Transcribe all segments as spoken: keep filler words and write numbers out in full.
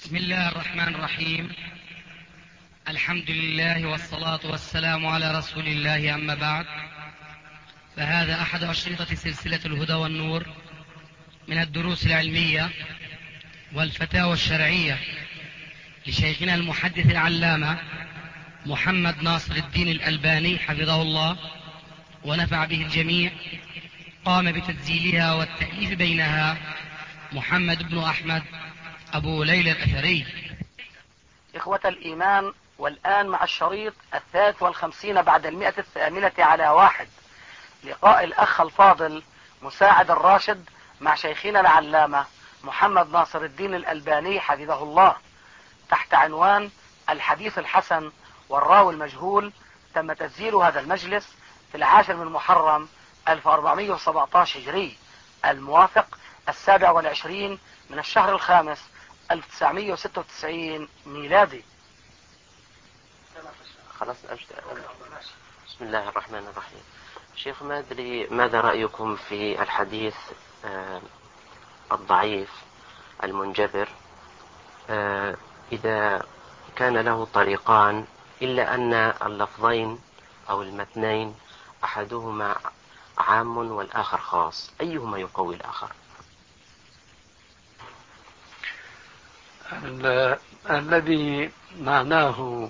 بسم الله الرحمن الرحيم. الحمد لله والصلاة والسلام على رسول الله، أما بعد، فهذا أحد أشرطة سلسلة الهدى والنور من الدروس العلمية والفتاوى الشرعية لشيخنا المحدث العلامة محمد ناصر الدين الألباني حفظه الله ونفع به الجميع. قام بتسجيلها والتأليف بينها محمد بن أحمد أبو ليلى الأثري. إخوة الإيمان، والآن مع الشريط الثالث والخمسين بعد المئة الثامنة على واحد، لقاء الأخ الفاضل مساعد الراشد مع شيخنا العلامة محمد ناصر الدين الألباني حفظه الله، تحت عنوان الحديث الحسن والراوي المجهول. تم تسجيل هذا المجلس في العاشر من محرم ألف وأربعمئة وسبعة عشر هجري، الموافق السابع والعشرين من الشهر الخامس ألف وتسعمئة وستة وتسعين ميلادي. خلاص أبدأ. بسم الله الرحمن الرحيم. شيخ، ما أدري ماذا رأيكم في الحديث آه الضعيف المنجبر آه إذا كان له طريقان إلا أن اللفظين أو المتنين أحدهما عام والآخر خاص، أيهما يقوي الآخر؟ الذي معناه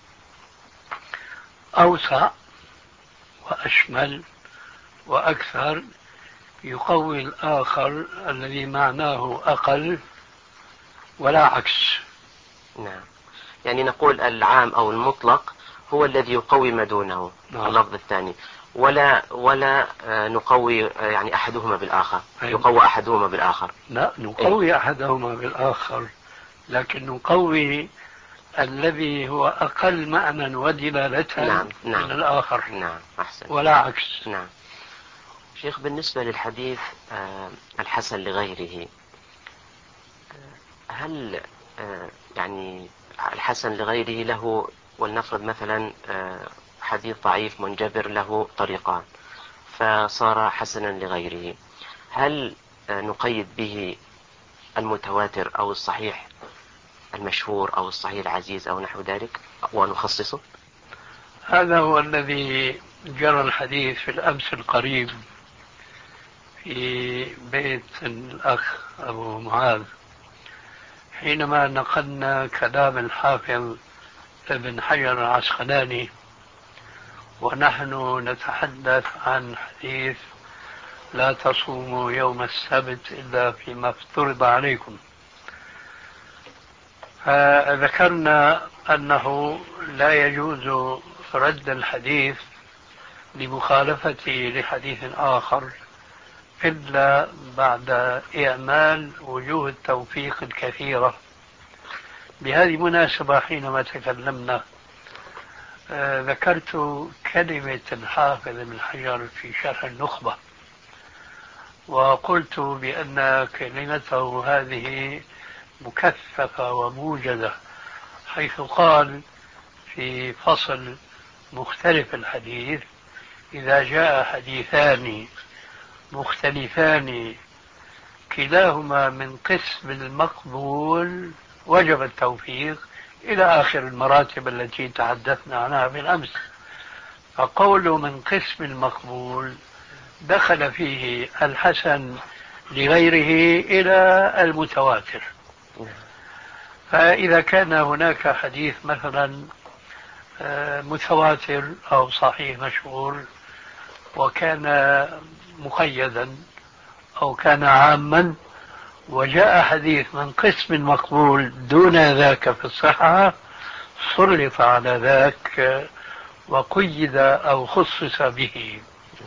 أوسع وأشمل وأكثر يقوي الآخر الذي معناه أقل، ولا عكس. نعم، يعني نقول العام أو المطلق هو الذي يقوي ما دونه. نعم. اللفظ الثاني ولا ولا نقوي يعني أحدهما بالآخر. أيوة. يقوي أحدهما بالآخر. لا، نقوي إيه؟ أحدهما بالآخر، لكن نقوي الذي هو أقل معنى ودلالة. نعم. نعم. من الآخر. نعم، أحسن. ولا عكس. نعم. شيخ، بالنسبة للحديث آه الحسن لغيره، هل آه يعني الحسن لغيره له، ولنفرض مثلا آه حديث ضعيف منجبر له طريقان فصار حسنا لغيره، هل آه نقيد به المتواتر أو الصحيح المشهور أو الصحيح العزيز أو نحو ذلك ونخصصه؟ هذا هو الذي جرى الحديث في الأمس القريب في بيت الأخ أبو معاذ، حينما نقلنا كلام الحافظ ابن حجر العسقلاني ونحن نتحدث عن حديث لا تصوموا يوم السبت إلا فيما افترض عليكم، فذكرنا أنه لا يجوز رد الحديث لمخالفته لحديث آخر إلا بعد إعمال وجوه التوفيق الكثيرة. بهذه المناسبة حينما تكلمنا آه ذكرت كلمة الحافظ ابن حجر في شرح النخبة، وقلت بأن كلمته هذه مكثفة وموجزة، حيث قال في فصل مختلف الحديث: إذا جاء حديثان مختلفان كلاهما من قسم المقبول وجب التوفيق، إلى آخر المراتب التي تحدثنا عنها بالأمس. فقوله من قسم المقبول دخل فيه الحسن لغيره إلى المتواتر. فإذا كان هناك حديث مثلا متواتر أو صحيح مشهور وكان مقيدا أو كان عاما، وجاء حديث من قسم مقبول دون ذاك في الصحة، سلط على ذاك وقيد أو خصص به.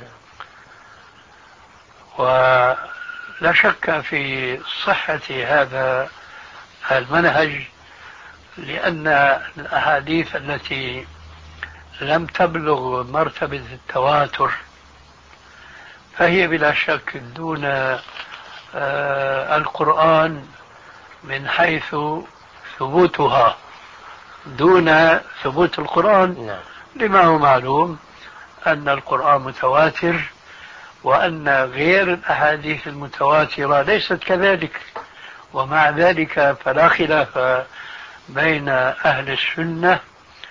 ولا شك في صحة هذا المنهج، لأن الأحاديث التي لم تبلغ مرتبة التواتر فهي بلا شك دون آه القرآن من حيث ثبوتها، دون ثبوت القرآن، لما هو معلوم أن القرآن متواتر، وأن غير الأحاديث المتواترة ليست كذلك، ومع ذلك فلا خلاف بين أهل السنة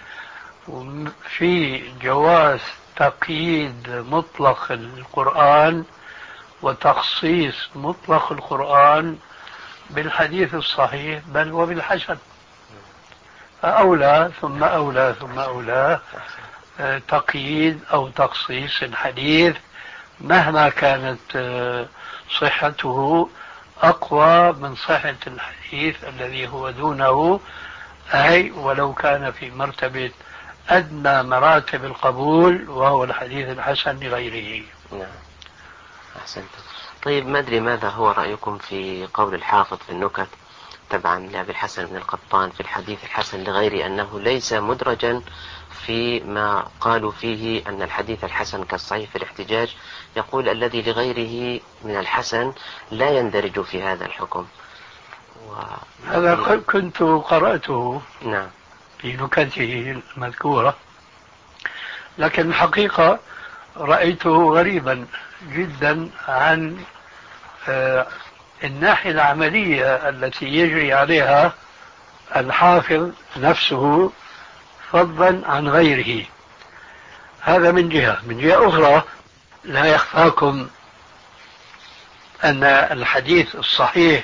في جواز تقييد مطلق القرآن وتخصيص مطلق القرآن بالحديث الصحيح بل وبالحسن، فأولى ثم أولى ثم أولى تقييد أو تخصيص الحديث مهما كانت صحته أقوى من صحة الحديث الذي هو دونه، أي ولو كان في مرتبة أدنى مراتب القبول وهو الحديث الحسن لغيره. نعم أحسنت. طيب ما أدري ماذا هو رأيكم في قول الحافظ في النكت تبعا لأبي الحسن بن القطان في الحديث الحسن لغيره أنه ليس مدرجا فيما قالوا فيه أن الحديث الحسن كالصحيح في الاحتجاج، يقول الذي لغيره من الحسن لا يندرج في هذا الحكم. و... هذا كنت قرأته نعم في نكته المذكورة، لكن الحقيقة رأيته غريبا جدا عن الناحية العملية التي يجري عليها الحافظ نفسه فضلا عن غيره. هذا من جهة. من جهة أخرى لا يخفاكم أن الحديث الصحيح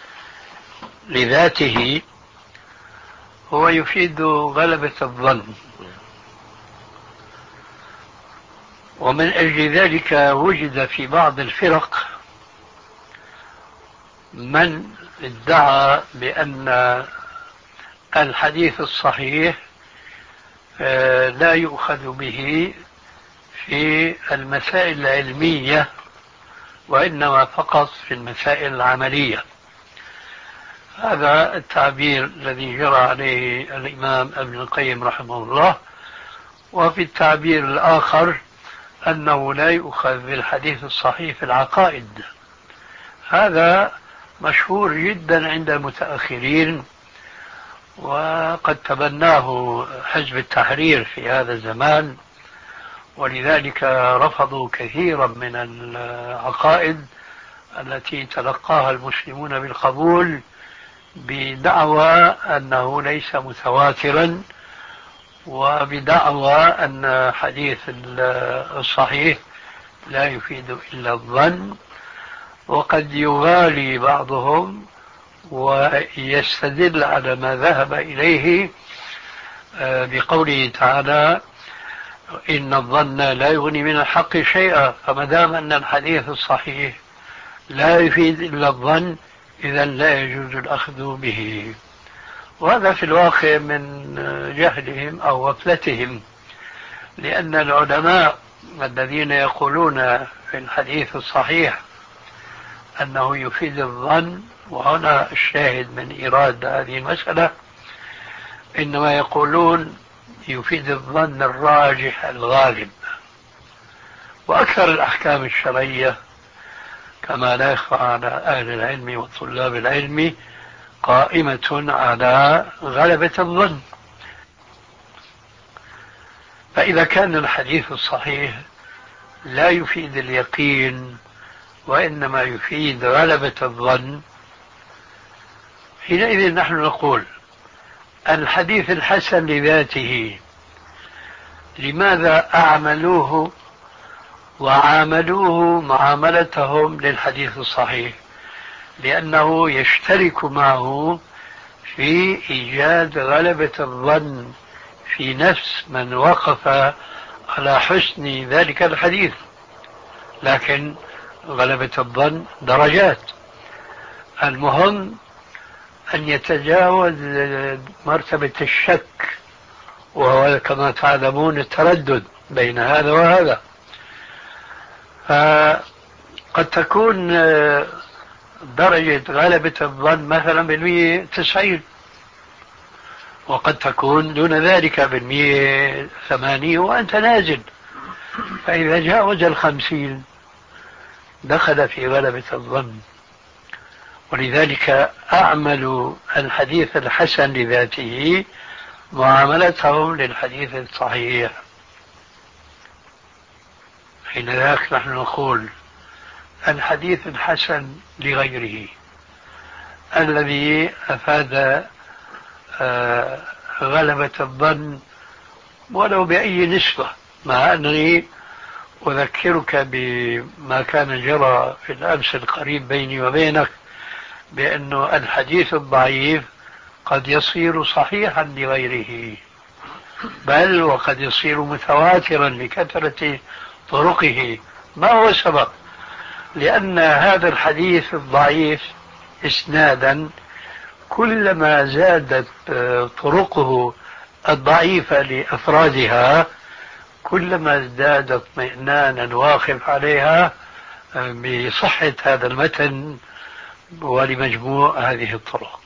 لذاته هو يفيد غلبة الظن، ومن أجل ذلك وجد في بعض الفرق من ادعى بأن الحديث الصحيح لا يؤخذ به في المسائل العلمية وإنما فقط في المسائل العملية. هذا التعبير الذي جرى عليه الإمام ابن القيم رحمه الله. وفي التعبير الآخر أنه لا يؤخذ بالحديث الصحيح في العقائد. هذا مشهور جدا عند المتأخرين، وقد تبناه حزب التحرير في هذا الزمان، ولذلك رفضوا كثيرا من العقائد التي تلقاها المسلمون بالقبول بدعوى أنه ليس متواترا، وبدعوى أن حديث الصحيح لا يفيد إلا الظن. وقد يغالي بعضهم ويستدل على ما ذهب إليه بقوله تعالى إن الظن لا يغني من الحق شيئا، فما دام أن الحديث الصحيح لا يفيد إلا الظن إذا لا يجوز الأخذ به. وهذا في الواقع من جهلهم أو غفلتهم، لأن العلماء الذين يقولون في الحديث الصحيح أنه يفيد الظن، وهنا الشاهد من إيراد هذه المسألة، إنما يقولون يفيد الظن الراجح الغالب. وأكثر الأحكام الشرعية كما لا يخفى على أهل العلم وطلاب العلم قائمة على غلبة الظن. فإذا كان الحديث الصحيح لا يفيد اليقين وإنما يفيد غلبة الظن، حينئذ نحن نقول الحديث الحسن لذاته لماذا أعملوه وعاملوه معاملتهم للحديث الصحيح؟ لأنه يشترك معه في إيجاد غلبة الظن في نفس من وقف على حسن ذلك الحديث. لكن غلبة الظن درجات، المهم أن يتجاوز مرتبة الشك، وهو كما تعلمون التردد بين هذا وهذا. فقد تكون درجة غلبة الظن مثلا بالمية تسعين، وقد تكون دون ذلك بالمية ثمانية وأنت نازل. فإذا جاوز الخمسين دخل في غلبة الظن. ولذلك أعمل الحديث الحسن لذاته معاملتهم للحديث الصحيح. حين ذاك نحن نقول الحديث الحسن لغيره الذي أفاد آه غلبة الظن ولو بأي نسبة، مع أنني أذكرك بما كان جرى في الأمس القريب بيني وبينك، بأن الحديث الضعيف قد يصير صحيحا لغيره، بل وقد يصير متواترا لكثرة طرقه. ما هو السبب؟ لأن هذا الحديث الضعيف إسنادا كلما زادت طرقه الضعيفة لأفرادها كلما ازداد اطمئنانا واقف عليها بصحة هذا المتن ولمجموع هذه الطرق.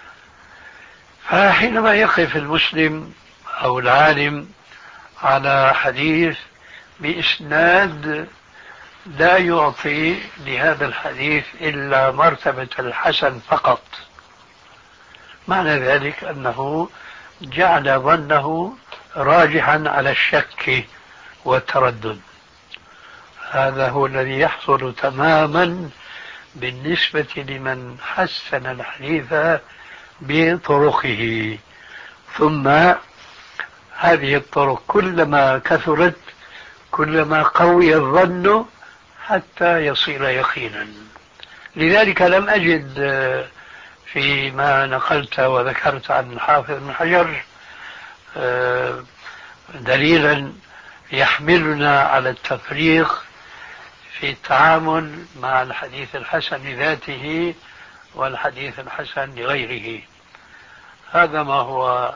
فحينما يقف المسلم أو العالم على حديث بإسناد لا يعطي لهذا الحديث إلا مرتبة الحسن فقط، معنى ذلك أنه جعل ظنه راجحا على الشك والتردد. هذا هو الذي يحصل تماما بالنسبة لمن حسن الحديث بطرقه. ثم هذه الطرق كلما كثرت كلما قوي الظن حتى يصير يقينا. لذلك لم أجد فيما نقلت وذكرت عن الحافظ بن حجر دليلا يحملنا على التفريق في التعامل مع الحديث الحسن لذاته والحديث الحسن لغيره. هذا ما هو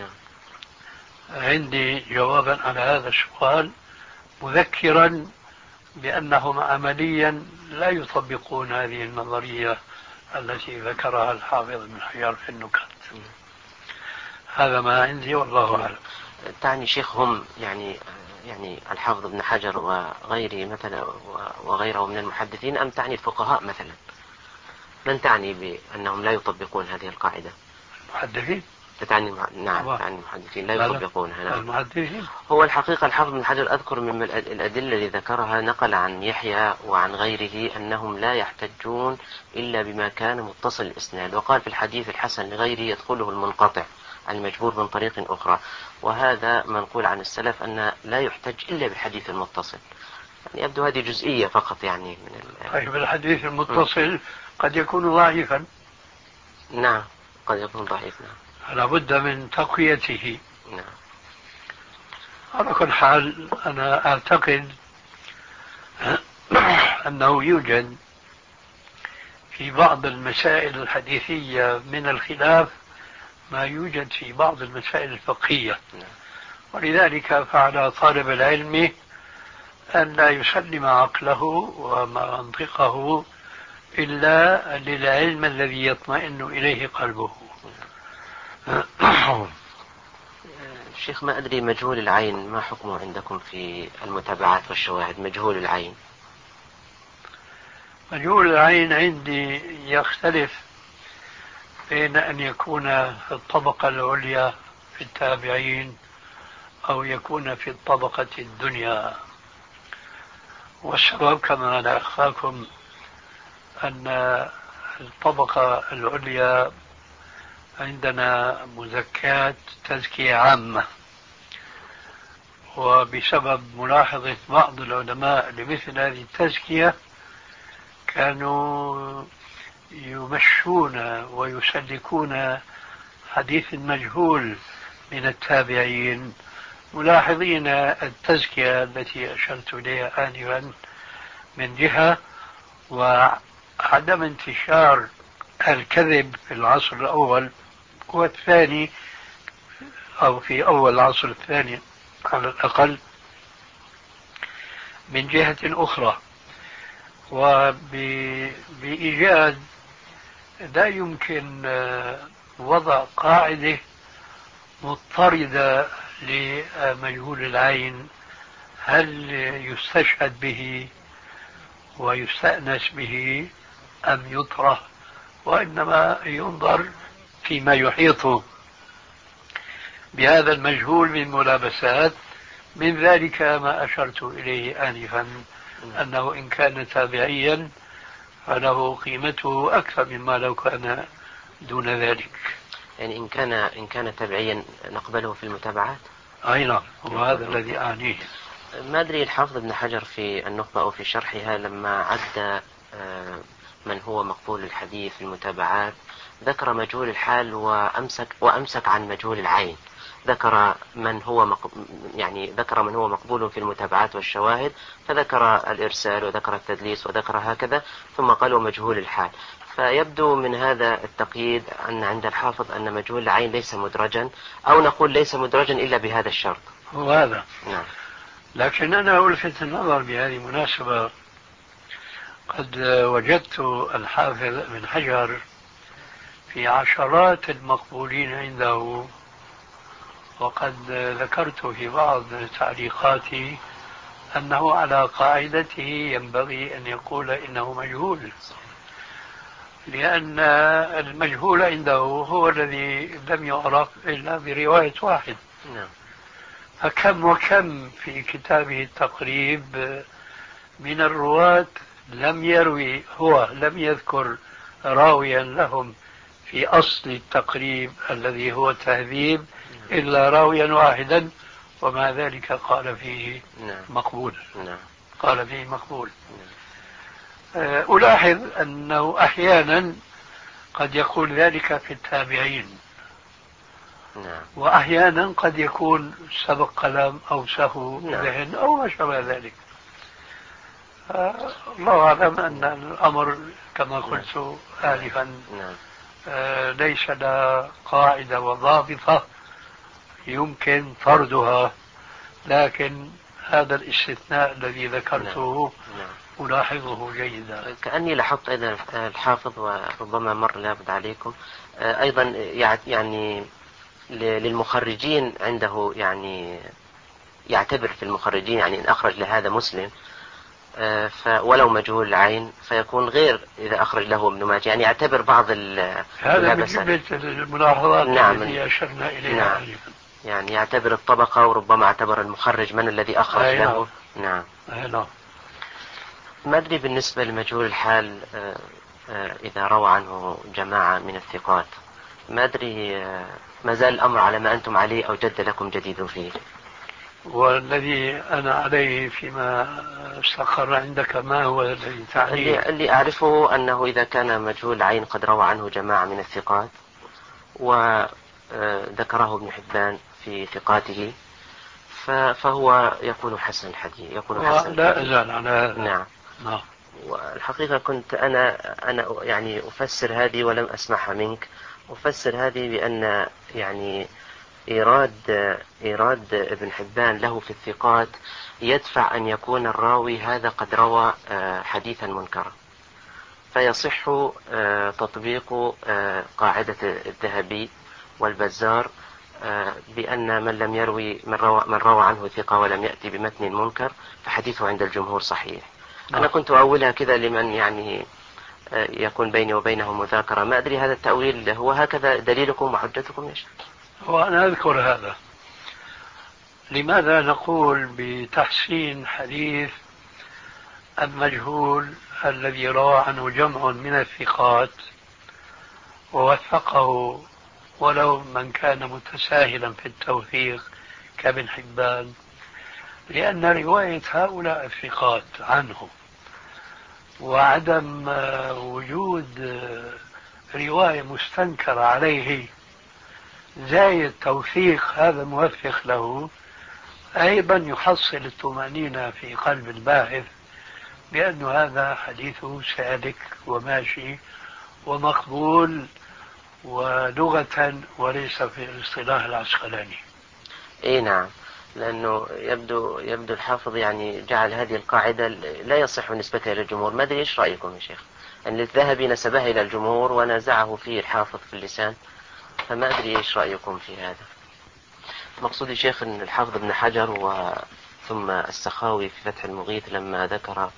عندي جوابا على هذا السؤال، مذكرا بأنهم عمليا لا يطبقون هذه النظرية التي ذكرها الحافظ بن حجر في النكت. هذا ما عندي والله أعلم. تعني شيخ هم يعني يعني الحافظ بن حجر وغيره مثلا وغيره من المحدثين، أم تعني الفقهاء مثلا؟ من تعني بأنهم لا يطبقون هذه القاعدة؟ المحدثين. تعني نعم تعني المحدثين لا يطبقونها. نعم. المحدثين. هو الحقيقة الحافظ بن حجر أذكر من الأدلة اللي ذكرها نقل عن يحيى وعن غيره أنهم لا يحتجون إلا بما كان متصل الإسناد، وقال في الحديث الحسن لغيره يدخله المنقطع المجبور من طريق أخرى، وهذا منقول عن السلف أن لا يحتج إلا بالحديث المتصل. يعني يبدو هذه جزئية فقط يعني من ال... طيب الحديث المتصل م. قد يكون ضعيفا. نعم قد يكون ضعيف. نعم لابد من تقويته. نعم. على كل حال أنا أعتقد أنه يوجد في بعض المسائل الحديثية من الخلاف ما يوجد في بعض المسائل الفقهية، ولذلك فعلى طالب العلم أن لا يسلم عقله ومنطقه إلا للعلم الذي يطمئن إليه قلبه. شيخ ما أدري مجهول العين ما حكمه عندكم في المتابعات والشواهد؟ مجهول العين مجهول العين عندي يختلف بين أن يكون في الطبقة العليا في التابعين أو يكون في الطبقة الدنيا. والسبب كما لا أخفاكم أن الطبقة العليا عندنا مزكاة تزكية عامة، وبسبب ملاحظة بعض العلماء لمثل هذه التزكية كانوا يمشون ويسلكون حديث مجهول من التابعين، ملاحظين التزكية التي أشرت إليها آنفا من جهة، وعدم انتشار الكذب في العصر الأول والثاني أو في أول العصر الثاني على الأقل من جهة أخرى، وبإيجاد لا يمكن وضع قاعدة مضطردة لمجهول العين هل يستشهد به ويستأنس به أم يطرح، وإنما ينظر فيما يحيط بهذا المجهول من ملابسات. من ذلك ما أشرت إليه آنفا أنه إن كان تابعيا فله قيمته أكثر مما لو كان دون ذلك. يعني إن كان إن كان تبعيا نقبله في المتابعات. أي نعم، وهذا الذي أعنيه. ما أدري الحافظ ابن حجر في النخبة أو في شرحها لما عد من هو مقبول الحديث في المتابعات ذكر مجهول الحال وأمسك وأمسك عن مجهول العين. ذكر من هو مق... يعني ذكر من هو مقبول في المتابعات والشواهد، فذكر الإرسال وذكر التدليس وذكر هكذا، ثم قالوا مجهول الحال. فيبدو من هذا التقييد أن عند الحافظ أن مجهول العين ليس مدرجا، أو نقول ليس مدرجا إلا بهذا الشرط. هو هذا. نعم. لكن أنا ألفت النظر بهذه المناسبة، قد وجدت الحافظ ابن حجر في عشرات المقبولين عنده، وقد ذكرت في بعض تعليقاتي أنه على قاعدته ينبغي أن يقول إنه مجهول، لأن المجهول عنده هو الذي لم يعرف إلا برواية واحد. نعم. فكم وكم في كتابه التقريب من الرواة لم يروي، هو لم يذكر راويا لهم في أصل التقريب الذي هو التهذيب إلا راويا واحدا، ومع ذلك قال فيه مقبول. قال فيه مقبول. ألاحظ أنه أحيانا قد يقول ذلك في التابعين، وأحيانا قد يكون سبق قلم أو سهو ذهن أو ما شابه ذلك. الله أعلم أن الأمر كما قلت آنفا ليس له قاعدة وضابطة يمكن طردها، لكن هذا الاستثناء الذي ذكرته ألاحظه جيدا. كأني لاحظت أيضا الحافظ، وربما مر لابد عليكم أيضا، يعني للمخرجين عنده، يعني يعتبر في المخرجين يعني إن أخرج لهذا مسلم ولو مجهول العين فيكون غير إذا أخرج له ابن ماجه، يعني يعتبر بعض هذا من جملة الملاحظات نعم. التي أشرنا إليها. نعم. يعني يعتبر الطبقة، وربما اعتبر المخرج من الذي أخرج أي له. نعم. نعم. ما أدري بالنسبة لمجهول الحال إذا روى عنه جماعة من الثقات، ما أدري ما زال الأمر على ما أنتم عليه أو جد لكم جديد فيه؟ والذي أنا عليه فيما استقر عندك ما هو الذي تعنيه؟ اللي, اللي أعرفه أنه إذا كان مجهول العين قد روى عنه جماعة من الثقات وذكره ابن حبان في ثقاته فهو يكون حسن الحديث، يكون حسن لا أزال على هذا. نعم. نعم. والحقيقة كنت أنا أنا يعني أفسر هذه ولم أسمعها منك، أفسر هذه بأن يعني إيراد إيراد ابن حبان له في الثقات يدفع أن يكون الراوي هذا قد روى حديثا منكرا، فيصح تطبيق قاعدة الذهبي والبزار بأن من لم يروي من روى, من روى عنه ثقة ولم يأتي بمتن منكر فحديثه عند الجمهور صحيح. أنا كنت أولها كذا لمن يعني يكون بيني وبينه مذاكرة، ما أدري هذا التأويل هو هكذا دليلكم وحجتكم يا شيخ؟ وأنا أذكر هذا. لماذا نقول بتحسين حديث المجهول الذي روى عنه جمع من الثقات ووثقه ولو من كان متساهلا في التوثيق كابن حبان؟ لأن رواية هؤلاء الثقات عنه وعدم وجود رواية مستنكرة عليه زايد توثيق هذا الموثق له أيضا يحصل الطمأنينة في قلب الباحث بأن هذا حديثه سالك وماشي ومقبول ولغة وليس في الاصطلاح العسقلاني. اي نعم، لأنه يبدو يبدو الحافظ يعني جعل هذه القاعدة لا يصح نسبتها إلى الجمهور. ما أدري إيش رأيكم يا شيخ؟ أن الذهبي نسبها إلى الجمهور ونازعه فيه الحافظ في اللسان، فما أدري إيش رأيكم في هذا؟ مقصودي شيخ أن الحافظ ابن حجر وثم السخاوي في فتح المغيث لما ذكر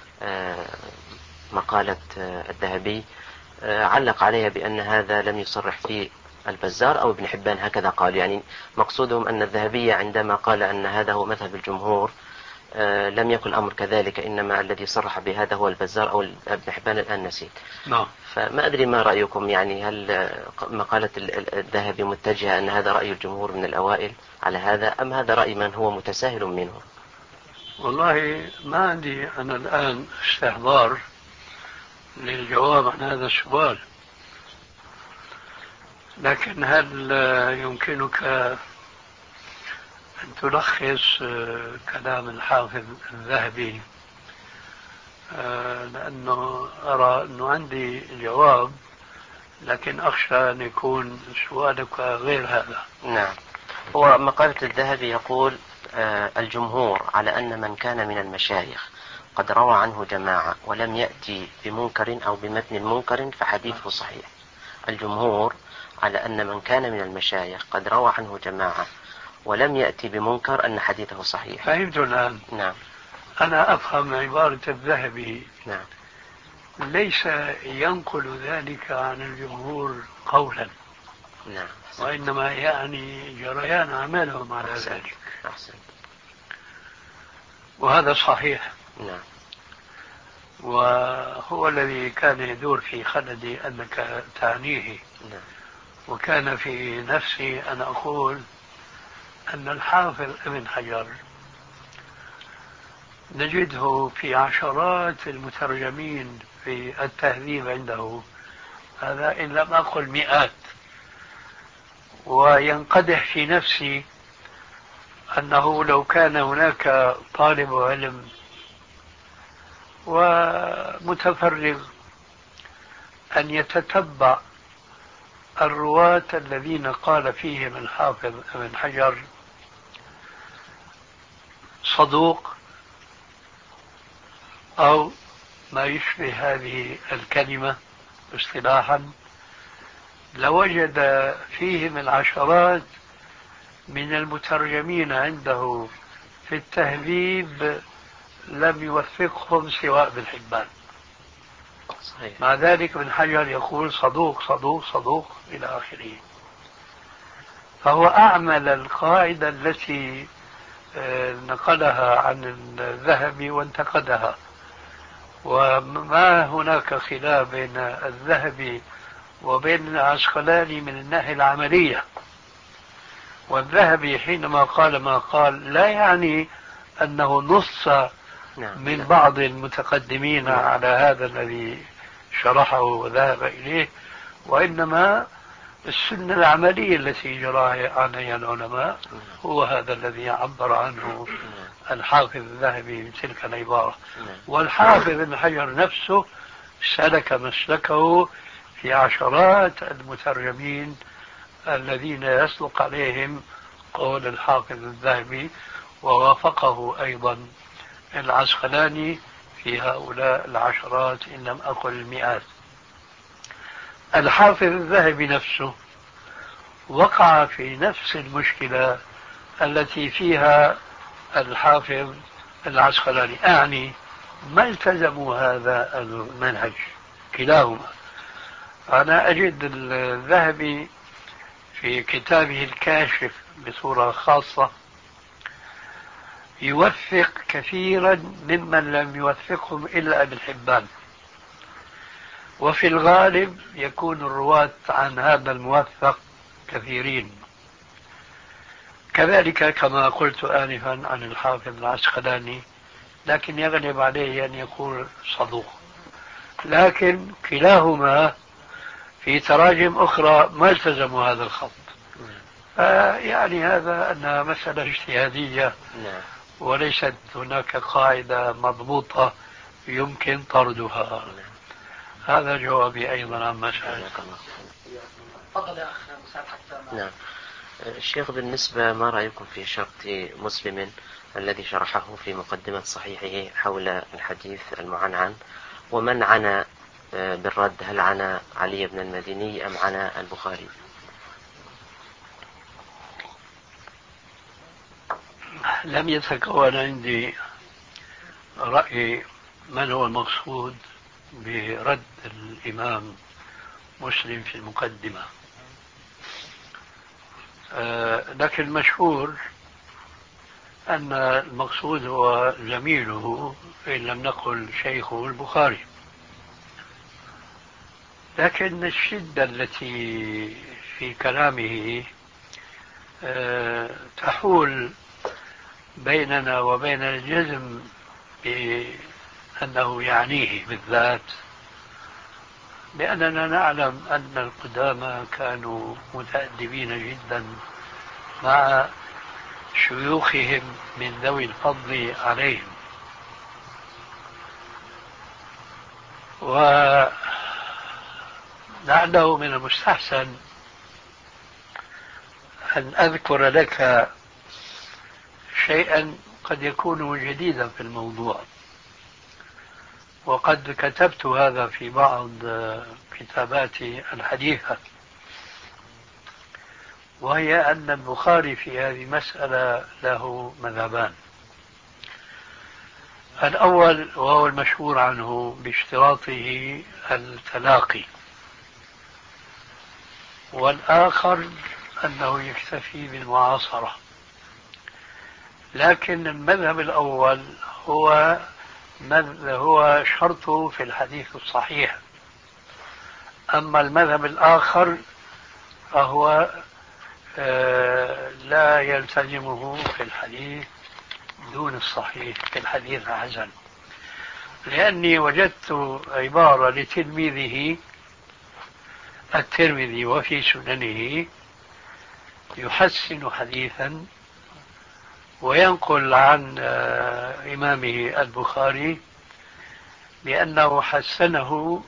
مقالة الذهبي علق عليها بأن هذا لم يصرح فيه البزار أو ابن حبان، هكذا قال. يعني مقصودهم أن الذهبي عندما قال أن هذا هو مذهب الجمهور لم يكن الأمر كذلك، إنما الذي صرح بهذا هو البزار أو ابن حبان، الآن نسيت. نعم. فما أدري ما رأيكم، يعني هل مقالة الذهبي متجهة أن هذا رأي الجمهور من الأوائل على هذا، أم هذا رأي من هو متساهل منه؟ والله ما عندي أنا الآن استحضار للجواب عن هذا السؤال، لكن هل يمكنك أن تلخص كلام الحافظ الذهبي؟ لأنه أرى أنه عندي جواب، لكن أخشى أن يكون سؤالك غير هذا. نعم، هو مقالة الذهبي يقول الجمهور على أن من كان من المشايخ قد روى عنه جماعة ولم يأتي بمنكر أو بمتن منكر فحديثه صحيح. الجمهور على أن من كان من المشايخ قد روى عنه جماعة ولم يأتي بمنكر أن حديثه صحيح. فهمت الآن. نعم. أنا أفهم عبارة الذهبي. نعم. ليس ينقل ذلك عن الجمهور قولا. نعم. وإنما يعني جريان عملهم على أحسن. ذلك. أحسن. وهذا صحيح. نعم. وهو الذي كان يدور في خلدي أنك تعنيه. نعم. وكان في نفسي أن أقول أن الحافظ ابن حجر نجده في عشرات المترجمين في التهذيب عنده، هذا إن لم أقل مئات، وينقدح في نفسي أنه لو كان هناك طالب علم ومتفرغ أن يتتبع الرواة الذين قال فيهم الحافظ ابن حجر صدوق أو ما يشبه هذه الكلمة اصطلاحا، لوجد فيهم العشرات من المترجمين عنده في التهذيب لم يوثقهم سواء ابن حبان. صحيح. مع ذلك ابن حجر يقول صدوق صدوق صدوق إلى آخره. فهو أعمل القاعدة التي نقلها عن الذهبي وانتقدها، وما هناك خلاف بين الذهبي وبين العسقلاني من الناحية العملية. والذهبي حينما قال ما قال لا يعني أنه نص من بعض المتقدمين على هذا الذي شرحه وذهب إليه، وإنما السنة العملية التي جرى عليها العلماء هو هذا الذي عبر عنه الحافظ الذهبي بتلك العبارة. والحافظ ابن حجر نفسه سلك مسلكه في عشرات المترجمين الذين يسلق عليهم قول الحافظ الذهبي، ووافقه أيضا العسقلاني في هؤلاء العشرات إن لم أقل المئات. الحافظ الذهبي نفسه وقع في نفس المشكلة التي فيها الحافظ العسقلاني، أعني ما التزموا هذا المنهج كلاهما. أنا أجد الذهبي في كتابه الكاشف بصورة خاصة يوثق كثيرا ممن لم يوثقهم إلا ابن حبان، وفي الغالب يكون الرواة عن هذا الموثق كثيرين. كذلك كما قلت آنفا عن الحافظ العسقلاني، لكن يغلب عليه أن يقول صدوق. لكن كلاهما في تراجم أخرى ما التزموا هذا الخط. يعني هذا أنها مسألة اجتهادية وليست هناك قاعدة مضبوطة يمكن طردها. هذا جوابي أيضا عن مسألة. تفضل يا أخ مساعد حتى. نعم. الشيخ، بالنسبة ما رأيكم في شرط مسلم الذي شرحه في مقدمة صحيحه حول الحديث المعنعن، ومن عنا بالرد هل عنا علي بن المديني أم عنا البخاري؟ لم يتكون عندي رأي من هو المقصود برد الإمام مسلم في المقدمة، أه لكن المشهور أن المقصود هو زميله إن لم نقل شيخه البخاري. لكن الشدة التي في كلامه تحول بيننا وبين الجزم بأنه يعنيه بالذات، لأننا نعلم أن القدامى كانوا متأدبين جدا مع شيوخهم من ذوي الفضل عليهم. ولعله من المستحسن أن أذكر لك شيئا قد يكون جديدا في الموضوع، وقد كتبت هذا في بعض كتاباتي الحديثة، وهي أن البخاري في هذه المسألة له مذهبان. الأول وهو المشهور عنه باشتراطه التلاقي، والآخر أنه يكتفي بالمعاصرة. لكن المذهب الأول هو هو شرطه في الحديث الصحيح، أما المذهب الآخر فهو لا يلتزمه في الحديث دون الصحيح في الحديث الحسن. لأني وجدت عبارة لتلميذه الترمذي وفي سننه يحسن حديثا وينقل عن إمامه البخاري بأنه حسنه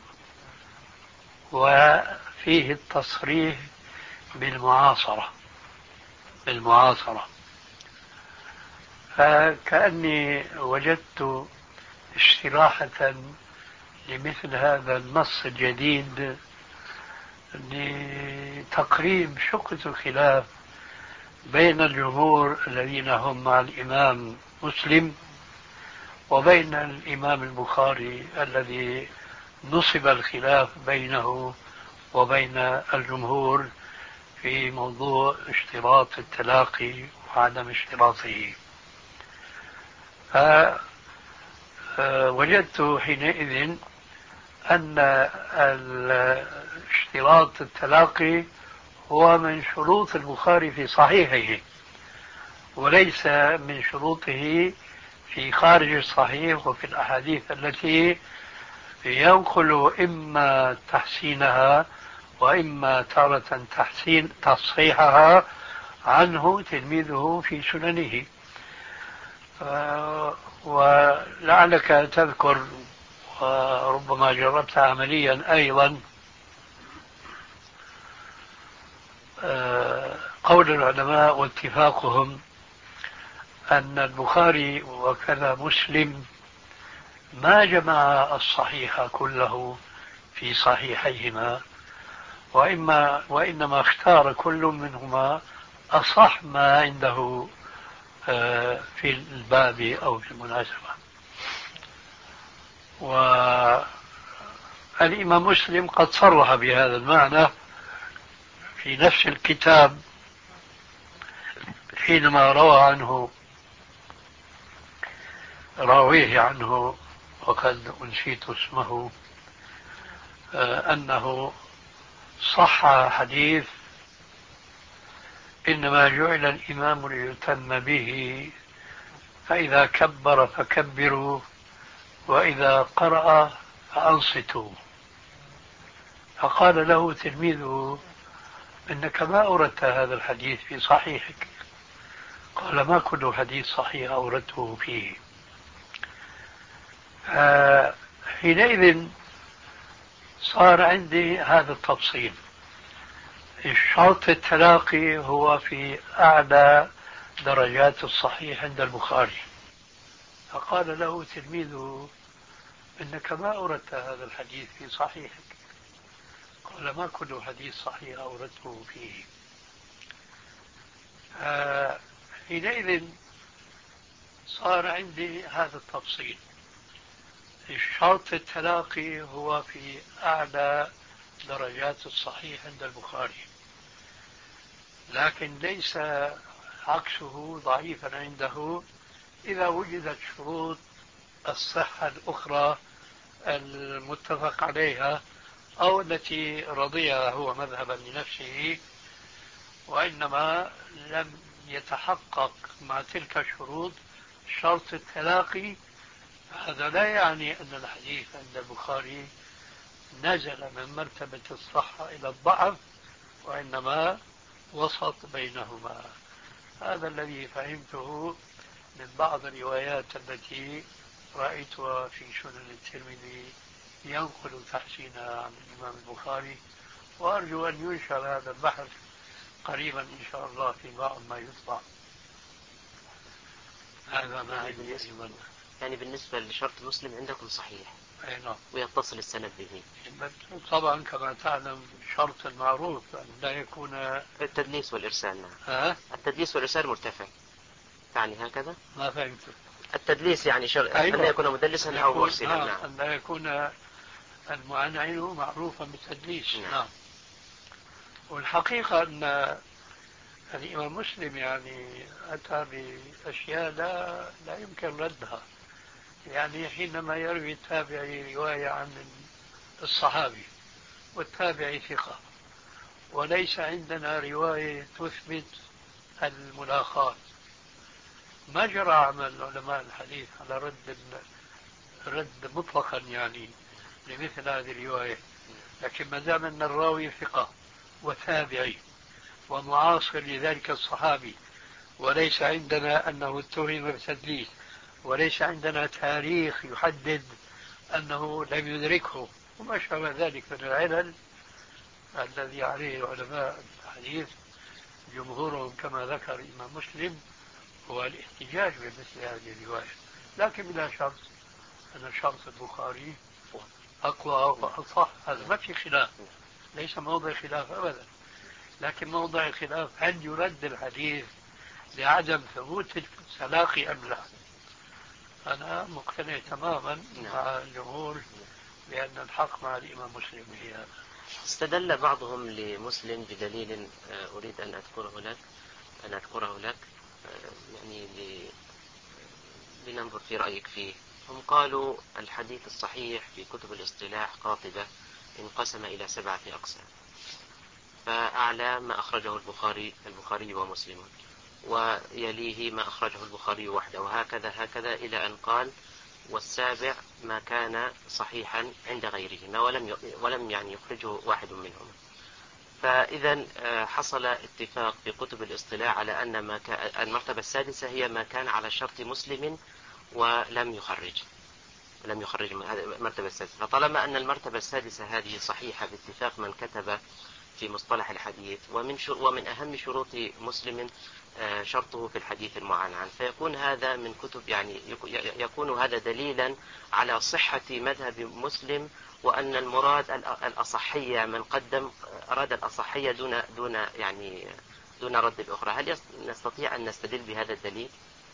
وفيه التصريح بالمعاصرة بالمعاصرة فكأني وجدت استراحة لمثل هذا النص الجديد لتقريب شقة الخلاف بين الجمهور الذين هم مع الإمام مسلم وبين الإمام البخاري الذي نصب الخلاف بينه وبين الجمهور في موضوع اشتراط التلاقي وعدم اشتراطه. فوجدت حينئذ أن اشتراط التلاقي هو من شروط البخاري في صحيحه وليس من شروطه في خارج الصحيح وفي الأحاديث التي ينقل إما تحسينها وإما تارة تحسين تصحيحها عنه تلميذه في سننه. ولعلك تذكر وربما جربت عمليا أيضا قول العلماء واتفاقهم أن البخاري وكذا مسلم ما جمع الصحيح كله في صحيحيهما، وإما وإنما اختار كل منهما أصح ما عنده في الباب أو في المناسبة. والإمام مسلم قد صرح بهذا المعنى في نفس الكتاب حينما روى عنه راويه عنه وقد أنسيت اسمه أنه صح حديث إنما جعل الإمام ليتم به فإذا كبر فكبروا وإذا قرأ فأنصتوا. فقال له تلميذه إنك ما أوردت هذا الحديث في صحيحك. قال ما كل حديث صحيح أوردته فيه. حينئذ صار عندي هذا التفصيل. الشرط التلاقي هو في أعلى درجات الصحيح عند البخاري. فقال له تلميذه إنك ما أوردت هذا الحديث في صحيحك. قال ما كل حديث صحيح أوردته فيه. حينئذ صار عندي هذا التفصيل. الشرط التلاقي هو في أعلى درجات الصحيح عند البخاري، لكن ليس عكسه ضعيفا عنده إذا وجدت شروط الصحة الأخرى المتفق عليها أو التي رضيها هو مذهبا لنفسه، وإنما لم يتحقق مع تلك الشروط شرط التلاقي، هذا لا يعني أن الحديث عند البخاري نزل من مرتبة الصحة إلى الضعف، وإنما وسط بينهما. هذا الذي فهمته من بعض الروايات التي رأيتها في سنن الترمذي ينقل تحسينها عن الإمام البخاري، وأرجو أن ينشر هذا البحث قريبا إن شاء الله في بعض ما يطبع. هذا ما يعني عندي بالنسبة, أيضا. يعني بالنسبة لشرط مسلم عندكم صحيح أي نعم. ويتصل السند به. طبعا كما تعلم شرط معروف أن لا يكون التدليس والإرسال. نعم. ها؟ التدليس والإرسال مرتفع، يعني هكذا. ما فهمت. التدليس يعني شر... أيوة. أن لا يكون مدلسا أو مرسلا. نعم. نعم. أن لا يكون المعنعن معروفا بالتدليس. نعم. نعم. والحقيقة أن الإمام مسلم يعني أتى بأشياء لا لا يمكن ردها. يعني حينما يروي التابعي رواية عن الصحابي والتابعي ثقة، وليس عندنا رواية تثبت الملاقاة، ما جرى عمل علماء الحديث على رد رد مطلقا يعني لمثل هذه الرواية. لكن ما دام أن الراوي ثقة وتابعي ومعاصر لذلك الصحابي، وليس عندنا أنه اتهم بالتدليس، وليس عندنا تاريخ يحدد أنه لم يدركه وما شابه ذلك من العلل الذي عليه علماء الحديث جمهورهم كما ذكر الإمام مسلم هو الاحتجاج بمثل هذه الرواية. لكن بلا شرط أن شرط البخاري أقوى وأصح، هذا ما في خلاف، ليس موضع خلاف أبدا. لكن موضع الخلاف هل يرد الحديث لعدم ثبوت التلاقي أم لا. أنا مقتنع تماما مع الجمهور بأن الحق مع الإمام مسلم في هذا. استدل بعضهم لمسلم بدليل أريد أن أذكره لك أن أذكره لك يعني لننظر في رأيك فيه. هم قالوا الحديث الصحيح في كتب الاصطلاح قاطبة انقسم إلى سبعة أقسام، فأعلى ما أخرجه البخاري البخاري ومسلم، ويليه ما أخرجه البخاري وحده، وهكذا هكذا إلى أن قال والسابع ما كان صحيحا عند غيرهما ولم ولم يعني يخرجه واحد منهما. فإذا حصل اتفاق في كتب الاصطلاح على أن ما المرتبة السادسة هي ما كان على شرط مسلم ولم يخرج لم يخرج المرتبة السادسة. فطالما أن المرتبة السادسة هذه صحيحة باتفاق من كتب في مصطلح الحديث، ومن ومن أهم شروط مسلم شرطه في الحديث المعنعن، فيكون هذا من كتب يعني يكون هذا دليلا على صحة مذهب مسلم، وأن المراد الأصحية من قدم أراد الأصحية دون دون يعني دون رد الأخرى. هل نستطيع أن نستدل بهذا الدليل؟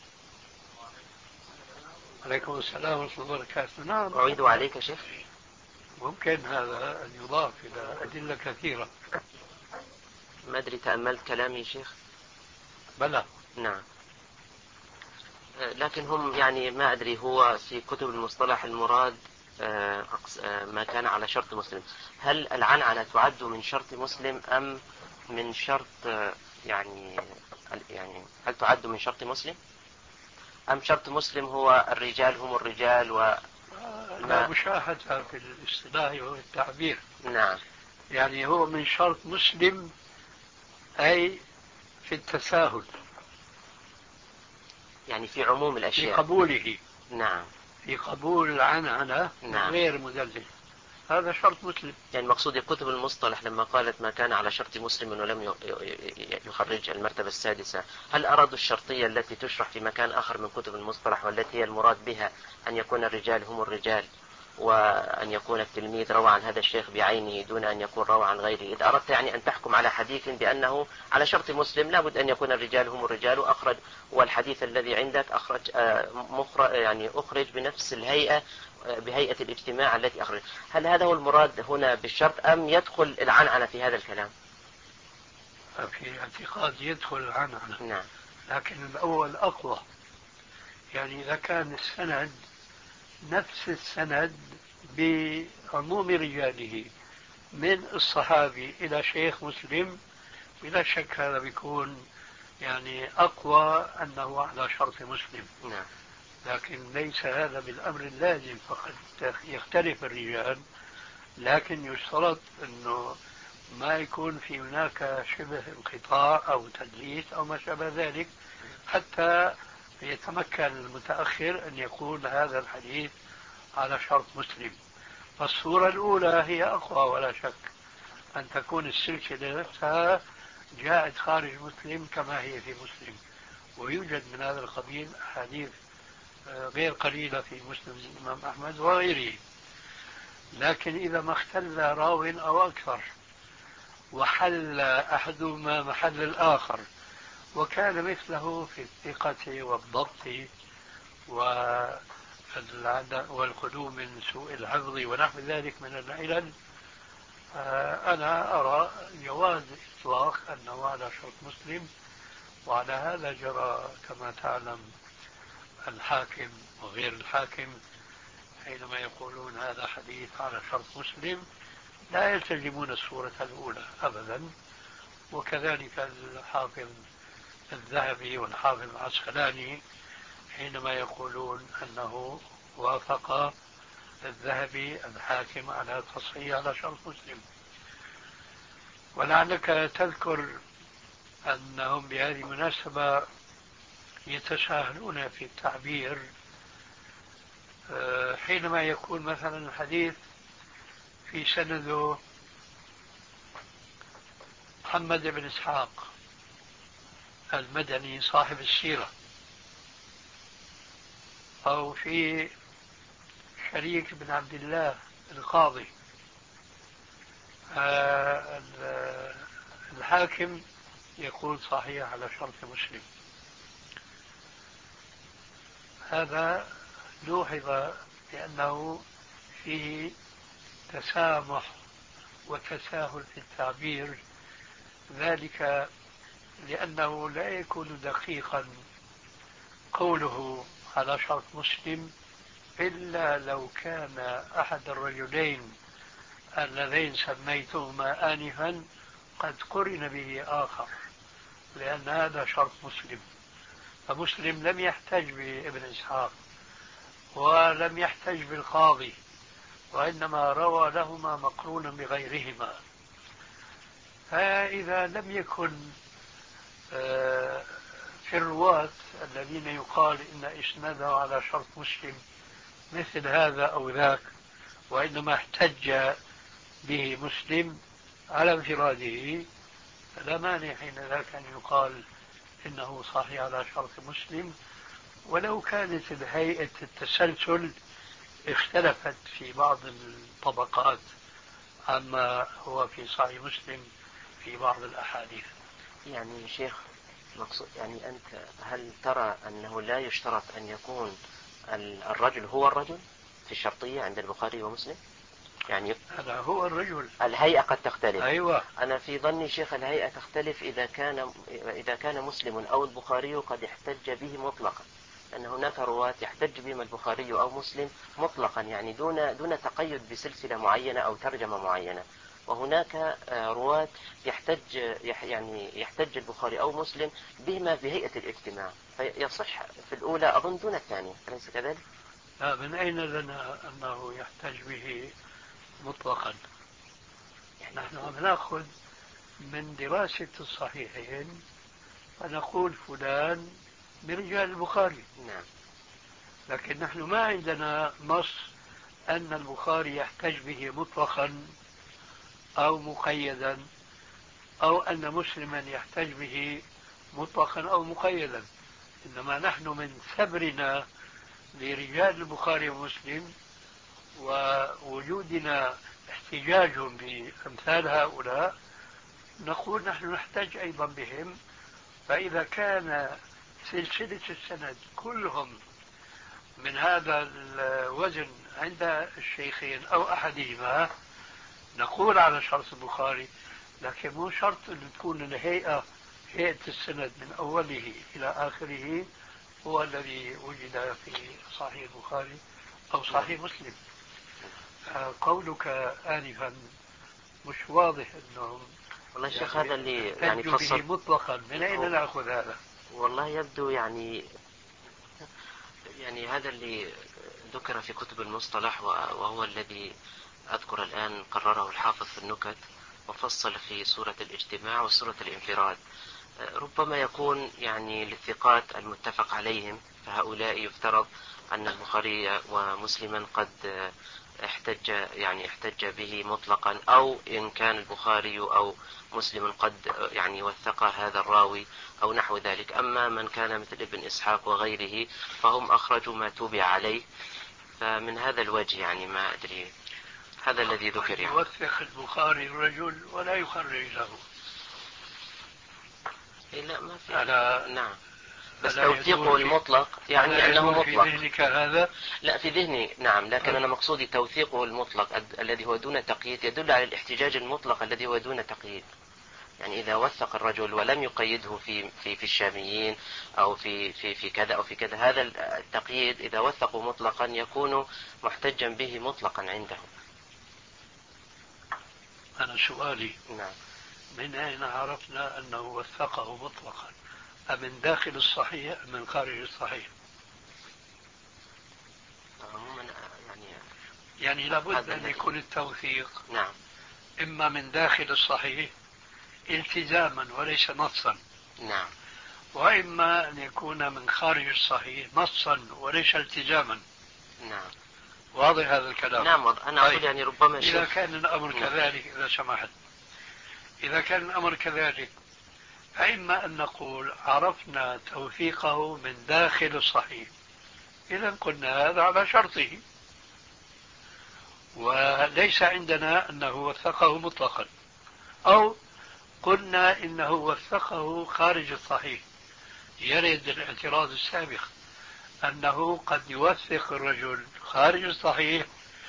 عليكم السلام ورحمة الله وبركاته. نعم. أعيد عليك شيخ. ممكن هذا أن يضاف إلى أدلة كثيرة. ما أدري تأملت كلامي شيخ؟ بلى. نعم. لكن هم يعني ما أدري هو في كتب المصطلح المراد ما كان على شرط مسلم. هل العنعنة تعد من شرط مسلم أم من شرط يعني يعني هل تعد من شرط مسلم أم شرط مسلم هو الرجال هم الرجال و لا مشاهدة في الاصطلاح والتعبير. نعم. يعني هو من شرط مسلم أي في التساهل، يعني في عموم الأشياء، في قبوله. نعم. في قبول العنعنة نعم. غير مدلل، هذا شرط مسلم. يعني مقصود كتب المصطلح لما قالت ما كان على شرط مسلم ولم يخرج المرتبة السادسة، هل أرادوا الشرطية التي تشرح في مكان آخر من كتب المصطلح والتي هي المراد بها أن يكون الرجال هم الرجال، وأن يكون التلميذ روى عن هذا الشيخ بعينه دون أن يكون روى عن غيره؟ إذا أردت يعني أن تحكم على حديث بأنه على شرط مسلم لابد أن يكون الرجال هم الرجال وأخرج، والحديث الذي عندك أخرج مخرج يعني أخرج بنفس الهيئة بهيئة الاجتماع التي أخرج، هل هذا هو المراد هنا بالشرط أم يدخل العنعنة في هذا الكلام؟ في اعتقاد يدخل العنعنة. نعم. لكن الأول أقوى. يعني إذا كان السند نفس السند بعموم رجاله من الصحابي إلى شيخ مسلم بلا شك هذا بيكون يعني أقوى أنه على شرط مسلم. نعم. لكن ليس هذا بالأمر اللازم، فقد يختلف الرجال، لكن يشترط أنه ما يكون في هناك شبه انقطاع أو تدليس أو ما شابه ذلك، حتى يتمكن المتأخر أن يقول هذا الحديث على شرط مسلم. فالصورة الأولى هي أقوى ولا شك، أن تكون السلسلة نفسها جاءت خارج مسلم كما هي في مسلم، ويوجد من هذا القبيل أحاديث غير قليلة في مسلم الإمام أحمد وغيره. لكن إذا ما اختل راو أو أكثر وحل أحدهما محل الآخر وكان مثله في الثقة والضبط والخلو من سوء الحفظ ونحو ذلك من العلل، أنا أرى جواز إطلاق أنه على شرط مسلم. وعلى هذا جرى كما تعلم الحاكم وغير الحاكم، حينما يقولون هذا حديث على شرط مسلم لا يلتزمون الصورة الأولى أبدا. وكذلك الحافظ الذهبي والحافظ العسقلاني حينما يقولون أنه وافق الذهبي الحاكم على تصحيح على شرط مسلم. ولعلك تذكر أنهم بهذه المناسبة يتساهلون في التعبير حينما يكون مثلا الحديث في سنده محمد بن إسحاق المدني صاحب السيرة، أو في شريك بن عبد الله القاضي، الحاكم يقول صحيح على شرط مسلم. هذا لوحظ لأنه فيه تسامح وتساهل في التعبير، ذلك لأنه لا يكون دقيقا قوله على شرط مسلم إلا لو كان أحد الرجلين اللذين سميتهما آنفا قد قرن به آخر، لأن هذا شرط مسلم. فمسلم لم يحتج بابن إسحاق ولم يحتج بالقاضي، وإنما روى لهما مقرونا بغيرهما. فإذا لم يكن في الرواة الذين يقال إن إسناده على شرط مسلم مثل هذا أو ذاك، وإنما احتج به مسلم على انفراده، فلا مانع حين ذاك أن يقال إنه صحيح على شرط مسلم، ولو كانت الهيئة التسلسل اختلفت في بعض الطبقات عما هو في صحيح مسلم في بعض الأحاديث. يعني شيخ مقصود يعني أنت هل ترى أنه لا يشترط أن يكون الرجل هو الرجل في الشرطية عند البخاري ومسلم؟ يعني هذا هو الرجل، الهيئة قد تختلف. أيوة. أنا في ظني شيخ الهيئة تختلف إذا كان إذا كان مسلم أو البخاري قد احتج به مطلقا، أن هناك رواة يحتج بهم البخاري أو مسلم مطلقا، يعني دون دون تقيد بسلسلة معينة أو ترجمة معينة، وهناك رواة يحتج يعني يحتج البخاري أو مسلم بهما في هيئة الاجتماع، فيصح في الأولى أظن دون الثانية، أليس كذلك؟ لا، من أين لنا أنه يحتج به مطلقا؟ نحن عم نأخذ من دراسة الصحيحين فنقول فلان من رجال البخاري. نعم. لكن نحن ما عندنا نص أن البخاري يحتج به مطلقا أو مقيدا، أو أن مسلما يحتج به مطلقا أو مقيدا. إنما نحن من ثبرنا لرجال البخاري ومسلم ووجودنا احتجاج بأمثال هؤلاء نقول نحن نحتاج أيضا بهم. فإذا كان سلسلة السند كلهم من هذا الوزن عند الشيخين أو أحدهما نقول على شرط البخاري، لكن مو شرط أن تكون الهيئة هيئة السند من أوله إلى آخره هو الذي وجد في صحيح البخاري أو صحيح مسلم. قولك آنفا مش واضح أنهم والله يا شيخ يعني هذا اللي يعني يعني به فصل مطلقا، من أين نأخذ هذا؟ والله يبدو يعني يعني هذا اللي ذكر في كتب المصطلح، وهو الذي أذكر الآن قرره الحافظ في النكت وفصل في سورة الاجتماع وسورة الانفراد. ربما يكون يعني للثقات المتفق عليهم، فهؤلاء يفترض أن البخاري ومسلما قد احتج يعني احتج به مطلقا، أو إن كان البخاري أو مسلم قد يعني وثق هذا الراوي أو نحو ذلك. أما من كان مثل ابن إسحاق وغيره فهم أخرجوا ما توبع عليه، فمن هذا الوجه يعني ما أدري، هذا الذي ذكر يعني. يوثق البخاري الرجل ولا يخرج له. إيه لا ما في. ألا نعم بس ألا توثيقه المطلق يعني أنه مطلق. في ذهنك هذا؟ لا في ذهني نعم، لكن أنا مقصودي توثيقه المطلق الذي هو دون تقييد يدل على الاحتجاج المطلق الذي هو دون تقييد. يعني إذا وثق الرجل ولم يقيده في في في الشاميين أو في في في كذا أو في كذا، هذا التقييد إذا وثقوا مطلقا يكون محتجا به مطلقا عندهم. أنا سؤالي نعم. من أين عرفنا أنه وثقه مطلقا؟ أمن داخل الصحيح أم من خارج الصحيح؟ عموما يعني يعني لابد أن يكون التوثيق نعم إما من داخل الصحيح التزاما وليس نصا، نعم، وإما أن يكون من خارج الصحيح نصا وليس التزاما. نعم واضح هذا الكلام؟ نعم أنا أقول يعني ربما إذا كان الأمر نعم. كذلك إذا سمحت، إذا كان الأمر كذلك فإما أن نقول عرفنا توثيقه من داخل الصحيح، إذا قلنا هذا على شرطه، وليس عندنا أنه وثقه مطلقا، أو قلنا إنه وثقه خارج الصحيح. يرد الاعتراض السابق أنه قد يوثق الرجل خارج الصحيح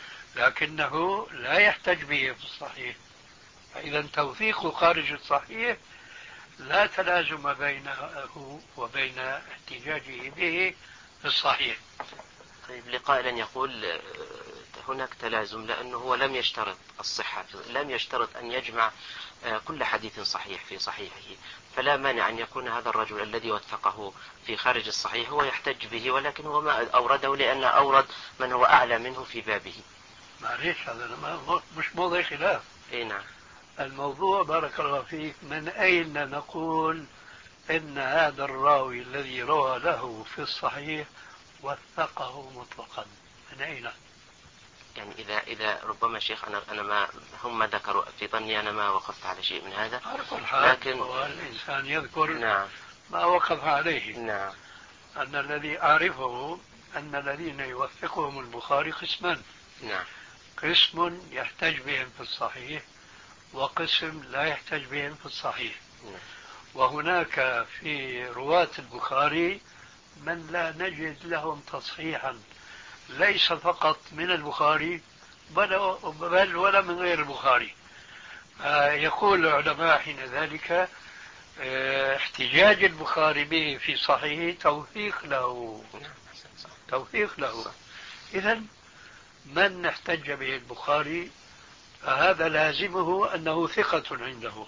لكنه لا يحتج به في الصحيح، فإذا توثيقه خارج الصحيح لا تلازم بينه وبين احتجاجه به في الصحيح. طيب لقائلا يقول هناك تلازم، لأنه هو لم يشترط الصحة، لم يشترط أن يجمع كل حديث صحيح في صحيحه، فلا مانع أن يكون هذا الرجل الذي وثقه في خارج الصحيح هو يحتج به، ولكن هو ما أورده لأن أورد من هو أعلى منه في بابه. معليش هذا ما مش موضوع خلاف. اي نعم. الموضوع بارك الله فيك من أين نقول إن هذا الراوي الذي روى له في الصحيح وثقه مطلقا؟ من أين؟ يعني إذا إذا ربما شيخ أنا أنا ما هم ما ذكروا في ظني، أنا ما وقفت على شيء من هذا. لكن هو الإنسان يذكر نعم. ما وقف عليه. نعم. أن الذي أعرفه أن الذين يوثقهم البخاري قسمان. نعم. قسم يحتج بهم في الصحيح، وقسم لا يحتج بهم في الصحيح. نعم. وهناك في رواة البخاري من لا نجد لهم تصحيحا ليس فقط من البخاري بل ولا من غير البخاري. يقول العلماء حين ذلك احتجاج البخاري به في صحيحه توثيق له، توثيق له. إذن من احتج به البخاري فهذا لازمه أنه ثقة عنده،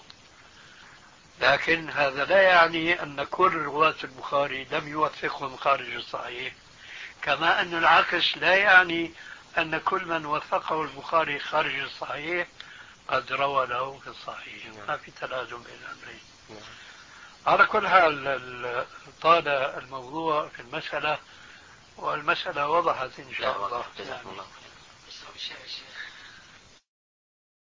لكن هذا لا يعني أن كل رواة البخاري لم يوثقهم خارج الصحيح، كما أن العكس لا يعني أن كل من وثقه البخاري خارج الصحيح قد روى له في الصحيح. ما في تلازم بين الأمرين. على كل حال طال الموضوع في المسألة، والمسألة وضحت إن شاء الله. جزاكم الله.